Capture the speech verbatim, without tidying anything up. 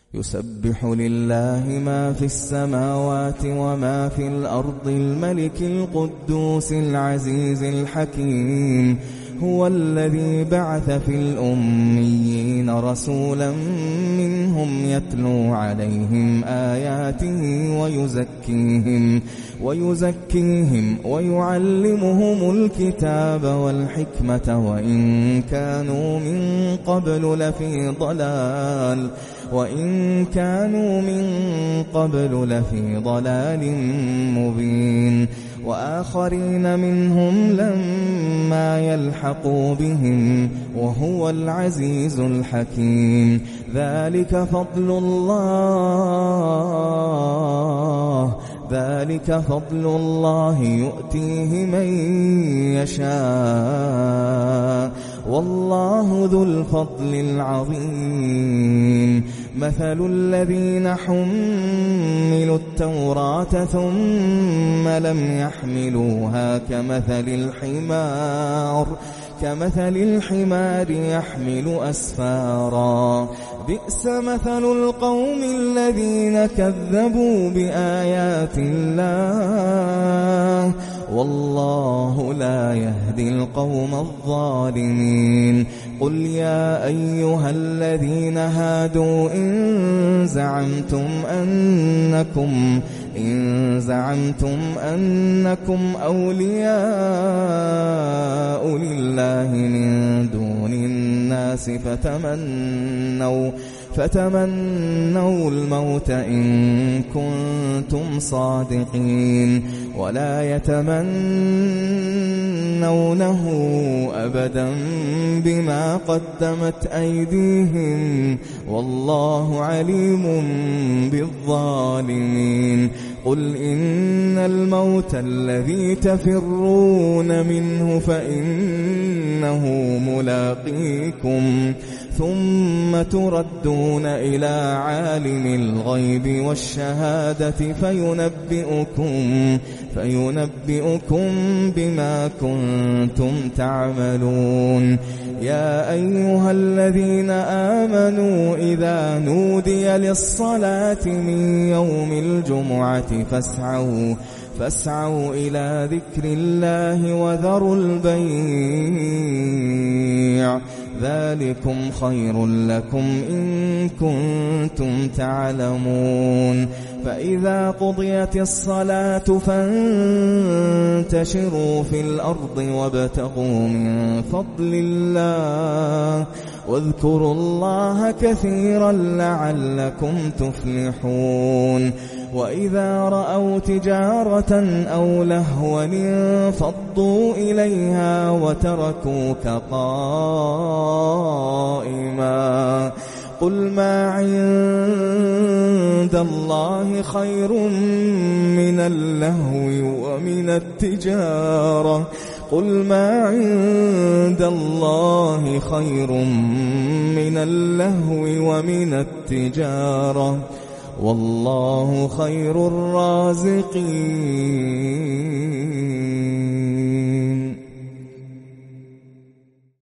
يسبح لله ما في السماوات وما في الأرض الملك القدوس العزيز الحكيم. هو الذي بعث في الأميين رسولا منهم يتلو عليهم آياته ويزكيهم ويزكيهم ويعلمهم الكتاب والحكمة وإن كانوا من قبل لفي ضلال وإن كانوا من قبل لفي ضلال مبين. وآخرين منهم لما يلحقوا بهم وهو العزيز الحكيم. ذلك فضل الله ذلك فضل الله يؤتيه من يشاء والله ذو الفضل العظيم. مثل الذين حملوا التوراة ثم لم يحملوها كمثل الحمار كمثل الحمار يحمل أسفارا. بئس مثل القوم الذين كذبوا بآيات الله والله لا يهدي القوم الظالمين. قل يا أيها الذين هادوا إن زعمتم أنكم إن زعمتم أنكم أولياء لله من دون الناس فتمنوا فتمنوا الموت إن كنتم صادقين ولا يتمنونه أبدا بما قدمت أيديهم والله عليم بالظالمين. قل إن الموت الذي تفرون منه فإنه ملاقيكم ثم تردون إلى عالم الغيب والشهادة فينبئكم فينبئكم بما كنتم تعملون. يا أيها الذين آمنوا إذا نودي للصلاة من يوم الجمعة فاسعوا فاسعوا إلى ذكر الله وذروا البيع ذلكم خير لكم إن كنتم تعلمون. فإذا قضيت الصلاة فانتشروا في الأرض وابتغوا من فضل الله واذكروا الله كثيرا لعلكم تفلحون. وإذا رأوا تجارة أو لهوا انفضوا إليها وتركوك قائما. قل ما عند الله خير من اللهو ومن التجارة قل ما عند الله خير من اللهو ومن التجارة والله خير الرازقين.